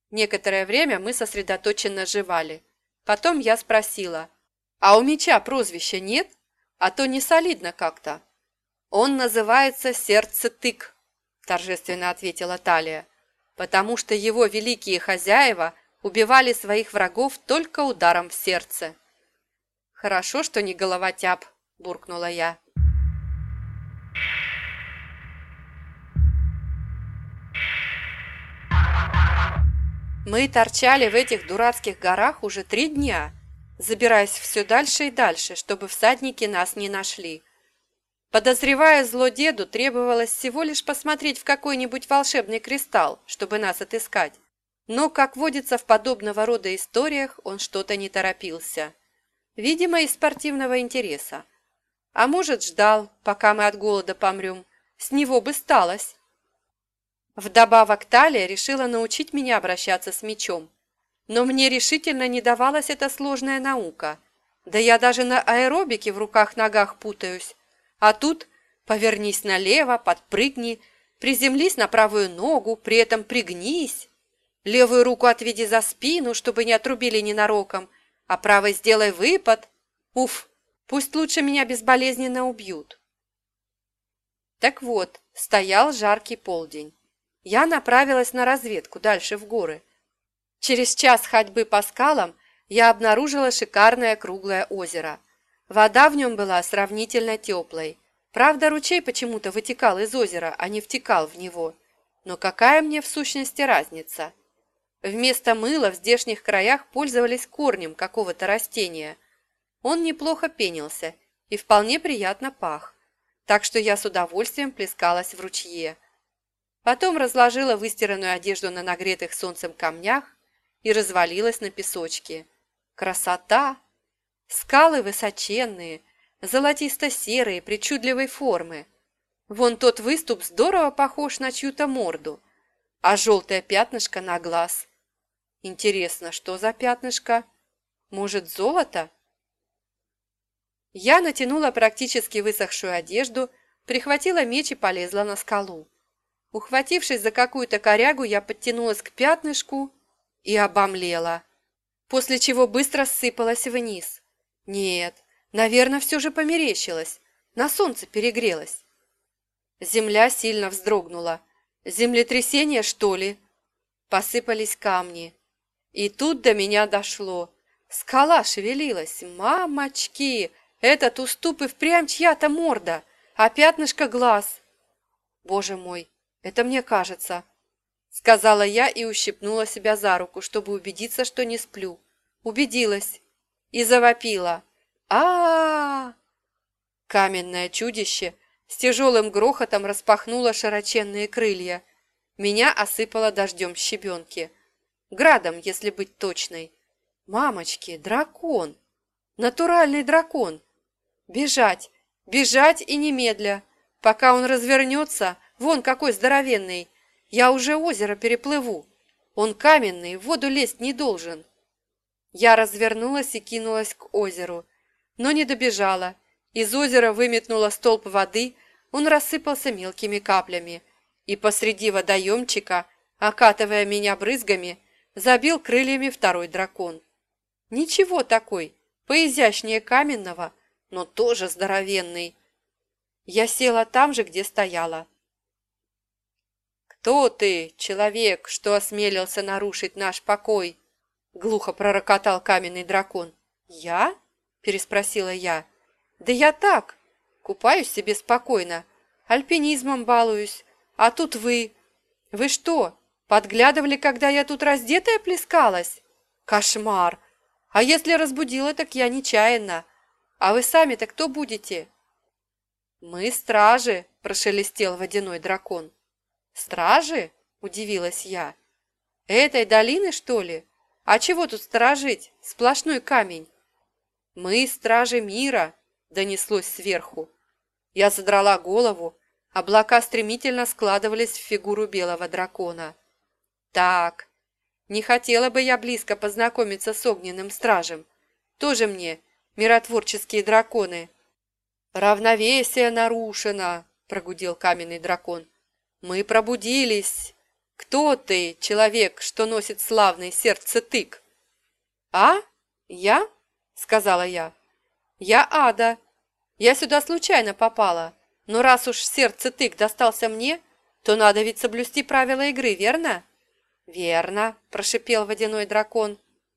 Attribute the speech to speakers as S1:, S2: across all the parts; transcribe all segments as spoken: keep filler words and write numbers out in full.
S1: Некоторое время мы сосредоточенно жевали. Потом я спросила, а у меча прозвища нет? А то не солидно как-то. Он называется Сердце-тык, торжественно ответила Талия, потому что его великие хозяева убивали своих врагов только ударом в сердце. Хорошо, что не головотяп, буркнула я. Мы торчали в этих дурацких горах уже три дня, забираясь все дальше и дальше, чтобы всадники нас не нашли. Подозревая зло деду, требовалось всего лишь посмотреть в какой-нибудь волшебный кристалл, чтобы нас отыскать. Но, как водится в подобного рода историях, он что-то не торопился. Видимо, из спортивного интереса. А может, ждал, пока мы от голода помрем. С него бы сталось. Вдобавок Талия решила научить меня обращаться с мечом. Но мне решительно не давалась эта сложная наука. Да я даже на аэробике в руках-ногах путаюсь. А тут повернись налево, подпрыгни, приземлись на правую ногу, при этом пригнись. Левую руку отведи за спину, чтобы не отрубили ненароком, а правой сделай выпад. Уф, пусть лучше меня безболезненно убьют. Так вот, стоял жаркий полдень. Я направилась на разведку дальше в горы. Через час ходьбы по скалам я обнаружила шикарное круглое озеро. Вода в нем была сравнительно теплой. Правда, ручей почему-то вытекал из озера, а не втекал в него. Но какая мне в сущности разница? Вместо мыла в здешних краях пользовались корнем какого-то растения. Он неплохо пенился и вполне приятно пах, так что я с удовольствием плескалась в ручье. Потом разложила выстиранную одежду на нагретых солнцем камнях и развалилась на песочке. Красота! Скалы высоченные, золотисто-серые, причудливой формы. Вон тот выступ здорово похож на чью-то морду, а желтое пятнышко на глаз. Интересно, что за пятнышко? Может, золото? Я натянула практически высохшую одежду, прихватила меч и полезла на скалу. Ухватившись за какую-то корягу, я подтянулась к пятнышку и обомлела, после чего быстро ссыпалась вниз. Нет, наверное, все же померещилось, на солнце перегрелась. Земля сильно вздрогнула. Землетрясение, что ли? Посыпались камни. И тут до меня дошло. Скала шевелилась. Мамочки! Этот уступ и впрямь чья-то морда, а пятнышко глаз. Боже мой, это мне кажется, сказала я и ущипнула себя за руку, чтобы убедиться, что не сплю. Убедилась и завопила. А-а-а! Каменное чудище с тяжелым грохотом распахнуло широченные крылья. Меня осыпало дождем щебенки. Градом, если быть точной. Мамочки, дракон! Натуральный дракон! Бежать! Бежать и немедля! Пока он развернется, вон какой здоровенный, я уже озеро переплыву. Он каменный, в воду лезть не должен. Я развернулась и кинулась к озеру, но не добежала. Из озера выметнула столб воды, он рассыпался мелкими каплями, и посреди водоемчика, окатывая меня брызгами, забил крыльями второй дракон. Ничего такой, поизящнее каменного, но тоже здоровенный. Я села там же, где стояла. «Кто ты, человек, что осмелился нарушить наш покой?» Глухо пророкотал каменный дракон. «Я?» – переспросила я. «Да я так, купаюсь себе спокойно, альпинизмом балуюсь, а тут вы. Вы что, подглядывали, когда я тут раздетая плескалась? Кошмар! А если разбудила, так я нечаянно. А вы сами-то кто будете?» «Мы стражи», – прошелестел водяной дракон. «Стражи?» – удивилась я. «Этой долины, что ли? А чего тут сторожить? Сплошной камень». «Мы стражи мира», – донеслось сверху. Я задрала голову, облака стремительно складывались в фигуру белого дракона. «Так, не хотела бы я близко познакомиться с огненным стражем. Тоже мне миротворческие драконы». «Равновесие нарушено», – прогудел каменный дракон. «Мы пробудились. кто ты, человек, что носит славный сердце-тык?» «А? Я?» – сказала я. «Я Ада. Я сюда случайно попала. Но раз уж сердце-тык достался мне, то надо ведь соблюсти правила игры, верно?» «Верно», – прошипел водяной дракон.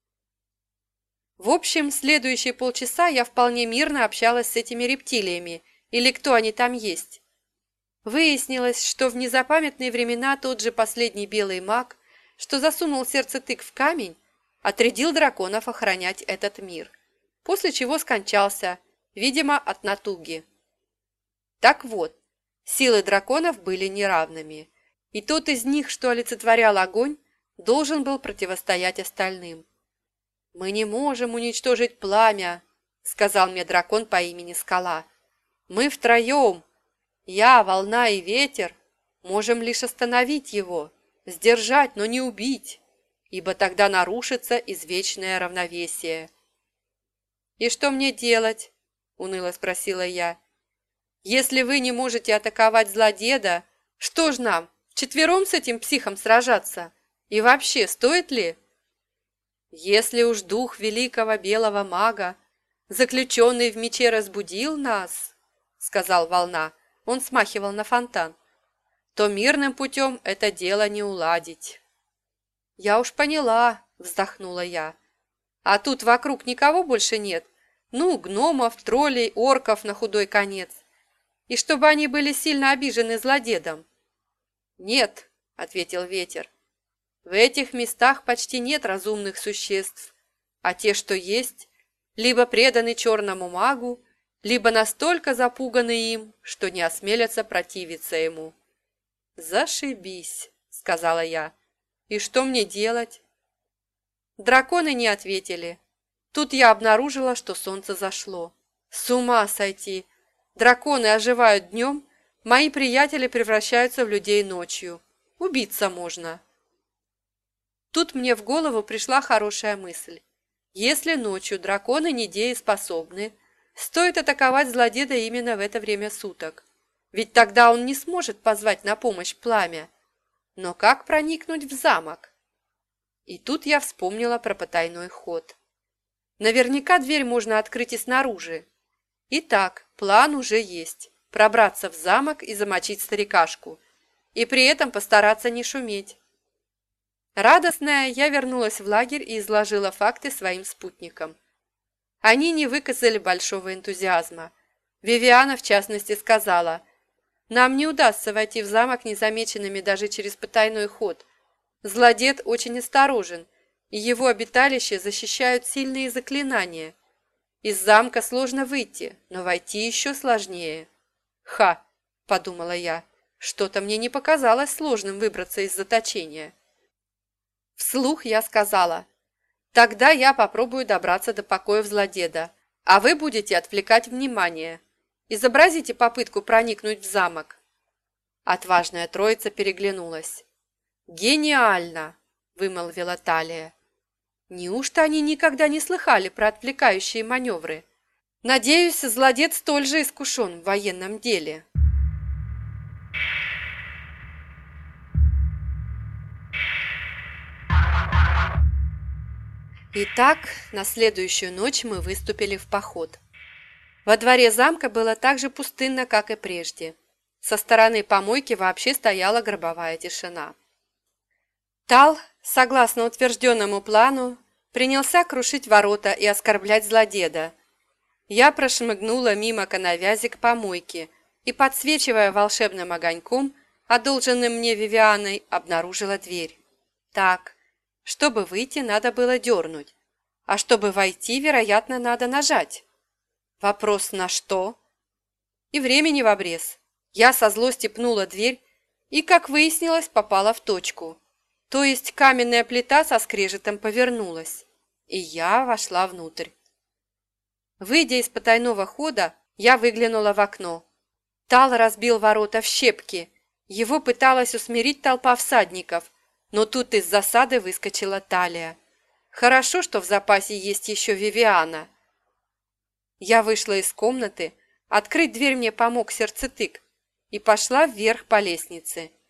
S1: В общем, следующие полчаса я вполне мирно общалась с этими рептилиями, или кто они там есть. Выяснилось, что в незапамятные времена тот же последний белый маг, что засунул сердце-тык в камень, отрядил драконов охранять этот мир, после чего скончался, видимо, от натуги. Так вот, силы драконов были неравными, и тот из них, что олицетворял огонь, должен был противостоять остальным. «Мы не можем уничтожить пламя», — сказал мне дракон по имени Скала. «Мы втроем, я, волна и ветер, можем лишь остановить его, сдержать, но не убить, ибо тогда нарушится извечное равновесие». «И что мне делать?» — уныло спросила я. «Если вы не можете атаковать злодеда, что ж нам, вчетвером с этим психом сражаться? И вообще, стоит ли?» «Если уж дух великого белого мага, заключенный в мече, разбудил нас, — сказал волна, он смахивал на фонтан, — то мирным путем это дело не уладить». «Я уж поняла, — вздохнула я. А тут вокруг никого больше нет? Ну, гномов, троллей, орков на худой конец. И чтобы они были сильно обижены злодедом?» «Нет, — ответил ветер. В этих местах почти нет разумных существ, а те, что есть, либо преданы черному магу, либо настолько запуганы им, что не осмелятся противиться ему». «Зашибись», — сказала я. «И что мне делать?» Драконы не ответили. Тут я обнаружила, что солнце зашло. С ума сойти! Драконы оживают днем, мои приятели превращаются в людей ночью. Убиться можно. Тут мне в голову пришла хорошая мысль. Если ночью драконы недееспособны, стоит атаковать злодея именно в это время суток. Ведь тогда он не сможет позвать на помощь пламя. Но как проникнуть в замок? И тут я вспомнила про потайной ход. Наверняка дверь можно открыть и снаружи. Итак, план уже есть. Пробраться в замок и замочить старикашку. И при этом постараться не шуметь. Радостная, я вернулась в лагерь и изложила факты своим спутникам. Они не выказали большого энтузиазма. Вивиана, в частности, сказала: «Нам не удастся войти в замок незамеченными даже через потайной ход. Злодед очень осторожен, и его обиталище защищают сильные заклинания. Из замка сложно выйти, но войти еще сложнее». «Ха!» – подумала я. «Что-то мне не показалось сложным выбраться из заточения». Вслух я сказала: «Тогда я попробую добраться до покоев злодеда, а вы будете отвлекать внимание. Изобразите попытку проникнуть в замок». Отважная троица переглянулась. «Гениально!» – вымолвила Талия. «Неужто они никогда не слыхали про отвлекающие маневры? Надеюсь, злодед столь же искушен в военном деле». Итак, на следующую ночь мы выступили в поход. Во дворе замка было так же пустынно, как и прежде. Со стороны помойки вообще стояла гробовая тишина. Тал, согласно утвержденному плану, принялся крушить ворота и оскорблять злодеда. Я прошмыгнула мимо коновязи к помойке и, подсвечивая волшебным огоньком, одолженным мне Вивианой, обнаружила дверь. Так, чтобы выйти, надо было дернуть, а чтобы войти, вероятно, надо нажать. Вопрос: на что? И времени в обрез. Я со злости пнула дверь и, как выяснилось, попала в точку. То есть каменная плита со скрежетом повернулась, и я вошла внутрь. Выйдя из потайного хода, я выглянула в окно. Тал разбил ворота в щепки. Его пыталась усмирить толпа всадников, но тут из засады выскочила Талия. Хорошо, что в запасе есть еще Вивиана. Я вышла из комнаты, открыть дверь мне помог сердцетык, и пошла вверх по лестнице.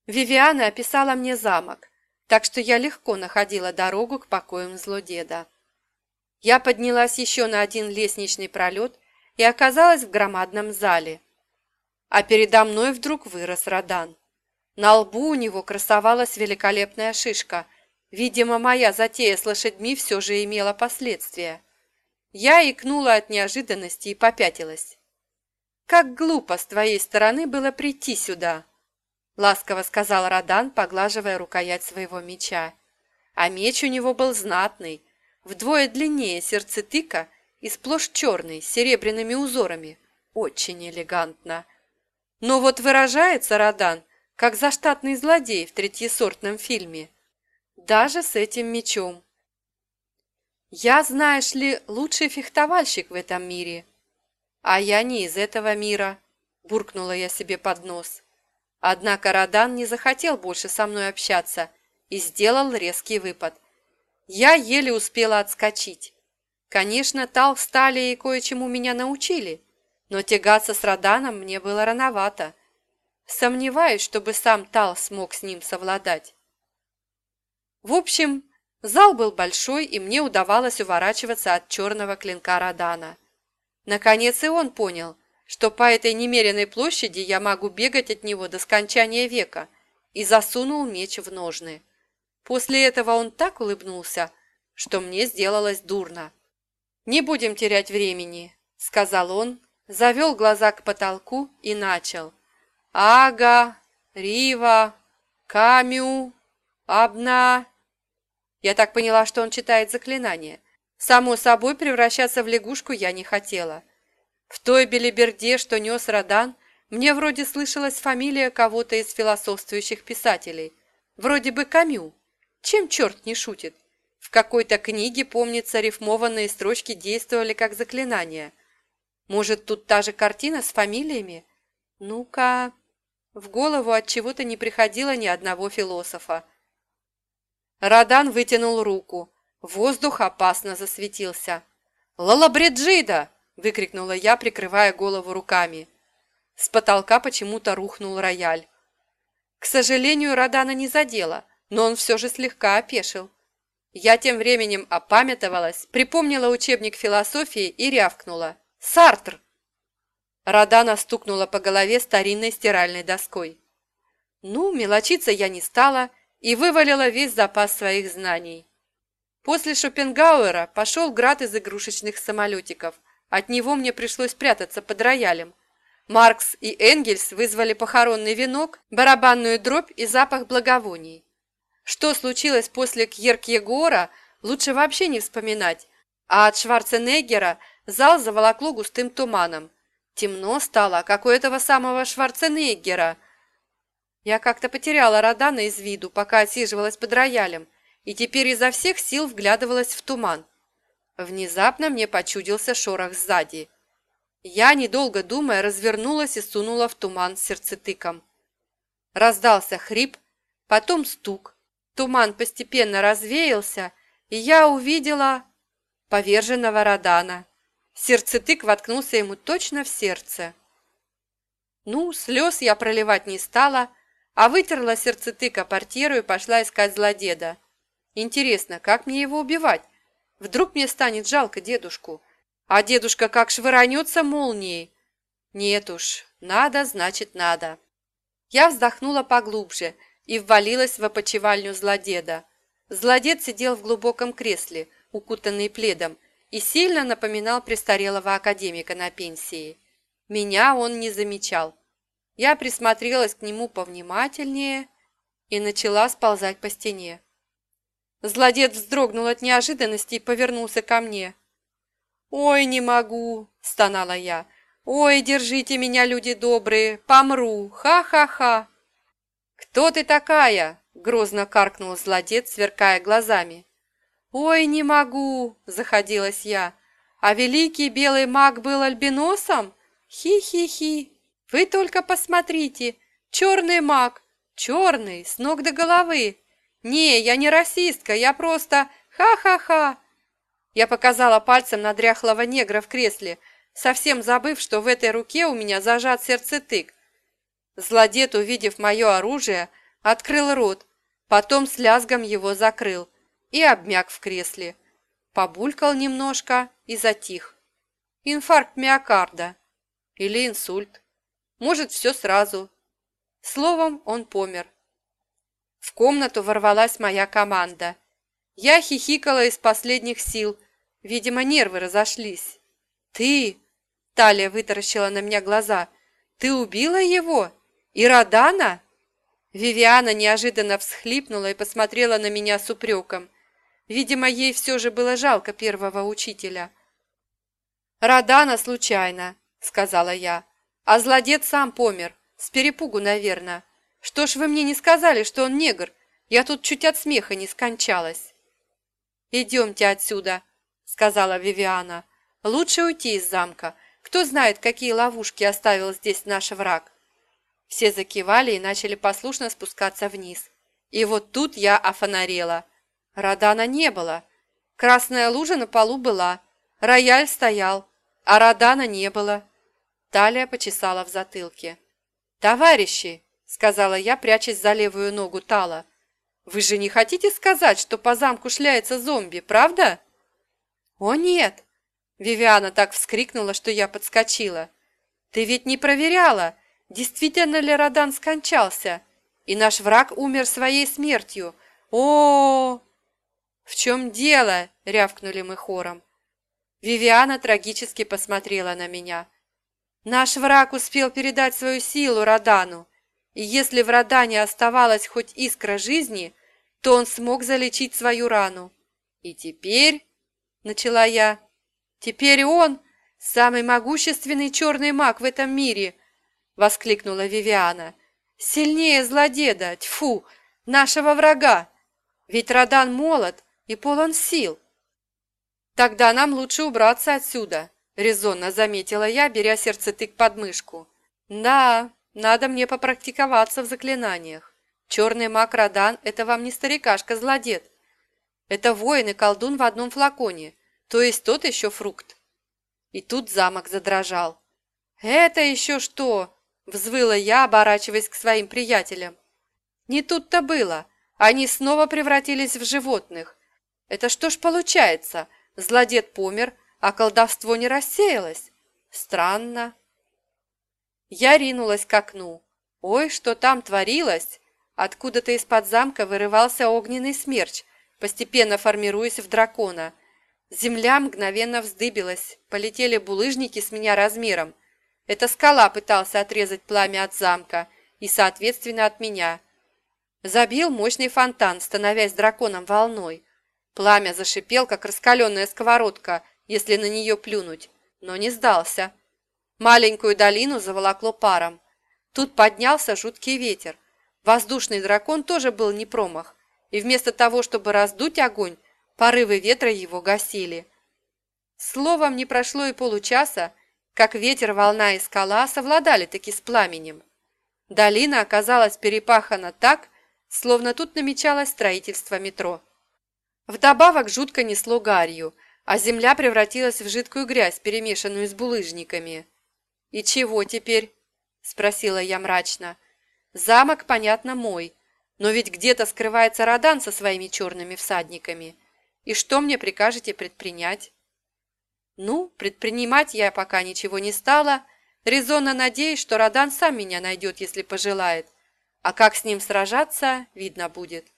S1: Вивиана описала мне замок, так что я легко находила дорогу к покоям злодеда. Я поднялась еще на один лестничный пролет и оказалась в громадном зале. А передо мной вдруг вырос Родан. На лбу у него красовалась великолепная шишка. Видимо, моя затея с лошадьми все же имела последствия. Я икнула от неожиданности и попятилась. «Как глупо с твоей стороны было прийти сюда!» — ласково сказал Родан, поглаживая рукоять своего меча. А меч у него был знатный, вдвое длиннее сердцетыка и сплошь черный, с серебряными узорами. Очень элегантно. Но вот выражается Родан, как заштатный злодей в третьесортном фильме. Даже с этим мечом. Я, знаешь ли, лучший фехтовальщик в этом мире. А я не из этого мира, буркнула я себе под нос. Однако Родан не захотел больше со мной общаться и сделал резкий выпад. Я еле успела отскочить. Конечно, Тал с Талией кое-чему меня научили, но тягаться с Роданом мне было рановато. Сомневаюсь, чтобы сам Тал смог с ним совладать. В общем, зал был большой, и мне удавалось уворачиваться от черного клинка Родана. Наконец и он понял, что по этой немеренной площади я могу бегать от него до скончания века, и засунул меч в ножны. После этого он так улыбнулся, что мне сделалось дурно. «Не будем терять времени», — сказал он, завел глаза к потолку и начал. «Ага, Рива, Камю, Абна». Я так поняла, что он читает заклинание. Само собой, превращаться в лягушку я не хотела. В той белиберде, что нес Родан, мне вроде слышалась фамилия кого-то из философствующих писателей. Вроде бы Камю. Чем черт не шутит? В какой-то книге, помнится, рифмованные строчки действовали как заклинания. Может, тут та же картина с фамилиями? Ну-ка... В голову от чего-то не приходило ни одного философа. Родан вытянул руку. Воздух опасно засветился. «Лалабриджида!» – выкрикнула я, прикрывая голову руками. С потолка почему-то рухнул рояль. К сожалению, Родана не задело, но он все же слегка опешил. Я тем временем опамятовалась, припомнила учебник философии и рявкнула. «Сартр!» Родана стукнула по голове старинной стиральной доской. Ну, мелочиться я не стала и вывалила весь запас своих знаний. После Шопенгауэра пошел град из игрушечных самолетиков. От него мне пришлось прятаться под роялем. Маркс и Энгельс вызвали похоронный венок, барабанную дробь и запах благовоний. Что случилось после Кьеркегора, лучше вообще не вспоминать, а от Шварценеггера зал заволокло густым туманом. Темно стало, как у этого самого Шварценеггера. Я как-то потеряла Родана из виду, пока отсиживалась под роялем, и теперь изо всех сил вглядывалась в туман. Внезапно мне почудился шорох сзади. Я, недолго думая, развернулась и сунула в туман сердцетыком. Раздался хрип, потом стук. Туман постепенно развеялся, и я увидела поверженного Родана. Сердцетык воткнулся ему точно в сердце. Ну, слез я проливать не стала, а вытерла сердцетыка портьеру и пошла искать злодеда. Интересно, как мне его убивать? Вдруг мне станет жалко дедушку, а дедушка как швырнется молнией. Нет уж, надо, значит надо. Я вздохнула поглубже и ввалилась в опочивальню злодеда. Злодед сидел в глубоком кресле, укутанный пледом, и сильно напоминал престарелого академика на пенсии. Меня он не замечал. Я присмотрелась к нему повнимательнее и начала сползать по стене. Злодед вздрогнул от неожиданности и повернулся ко мне. «Ой, не могу!» – стонала я. «Ой, держите меня, люди добрые! Помру! Ха-ха-ха!» «Кто ты такая?» – грозно каркнул злодед, сверкая глазами. «Ой, не могу!» – заходилась я. «А великий белый маг был альбиносом? Хи-хи-хи! Вы только посмотрите! Черный маг! Черный, с ног до головы! Не, я не расистка, я просто... Ха-ха-ха!» Я показала пальцем на дряхлого негра в кресле, совсем забыв, что в этой руке у меня зажат сердцетык. Злодед, увидев мое оружие, открыл рот, потом с лязгом его закрыл и обмяк в кресле. Побулькал немножко и затих. Инфаркт миокарда. Или инсульт. Может, все сразу. Словом, он помер. В комнату ворвалась моя команда. Я хихикала из последних сил. Видимо, нервы разошлись. «Ты?» – Талия вытаращила на меня глаза. «Ты убила его? И Родана?» Вивиана неожиданно всхлипнула и посмотрела на меня с упреком. Видимо, ей все же было жалко первого учителя. «Родана случайно», – сказала я. «А злодед сам помер. С перепугу, наверное. Что ж вы мне не сказали, что он негр? Я тут чуть от смеха не скончалась». «Идемте отсюда», – сказала Вивиана. «Лучше уйти из замка. Кто знает, какие ловушки оставил здесь наш враг». Все закивали и начали послушно спускаться вниз. И вот тут я офонарела. Родана не было. Красная лужа на полу была. Рояль стоял, а Родана не было. Талия почесала в затылке. «Товарищи», — сказала я, прячась за левую ногу Тала, «вы же не хотите сказать, что по замку шляется зомби, правда?» «О, нет!» — Вивиана так вскрикнула, что я подскочила. «Ты ведь не проверяла, действительно ли Родан скончался, и наш враг умер своей смертью. О, -о, -о, -о «В чем дело?» — рявкнули мы хором. Вивиана трагически посмотрела на меня. «Наш враг успел передать свою силу Родану, и если в Родане оставалась хоть искра жизни, то он смог залечить свою рану. И теперь, — начала я, — теперь он — самый могущественный черный маг в этом мире, — воскликнула Вивиана. Сильнее злодеда, тьфу, нашего врага, ведь Родан молод и полон сил. Тогда нам лучше убраться отсюда, — резонно заметила я, беря сердцетык под мышку. Да, надо мне попрактиковаться в заклинаниях. Черный маг Родан — это вам не старикашка-злодед. Это воин и колдун в одном флаконе, то есть тот еще фрукт. И тут замок задрожал. «Это еще что?» — взвыла я, оборачиваясь к своим приятелям. Не тут-то было. Они снова превратились в животных. Это что ж получается? Злодед помер, а колдовство не рассеялось? Странно. Я ринулась к окну. Ой, что там творилось! Откуда-то из-под замка вырывался огненный смерч, постепенно формируясь в дракона. Земля мгновенно вздыбилась, полетели булыжники с меня размером. Эта скала пытался отрезать пламя от замка и, соответственно, от меня. Забил мощный фонтан, становясь драконом волной. Пламя зашипел, как раскаленная сковородка, если на нее плюнуть, но не сдался. Маленькую долину заволокло паром. Тут поднялся жуткий ветер. Воздушный дракон тоже был не промах, и вместо того, чтобы раздуть огонь, порывы ветра его гасили. Словом, не прошло и получаса, как ветер, волна и скала совладали-таки с пламенем. Долина оказалась перепахана так, словно тут намечалось строительство метро. Вдобавок жутко несло гарью, а земля превратилась в жидкую грязь, перемешанную с булыжниками. «И чего теперь?» – спросила я мрачно. «Замок, понятно, мой, но ведь где-то скрывается Родан со своими черными всадниками. И что мне прикажете предпринять?» Ну, предпринимать я пока ничего не стала, резонно надеясь, что Родан сам меня найдет, если пожелает, а как с ним сражаться, видно будет.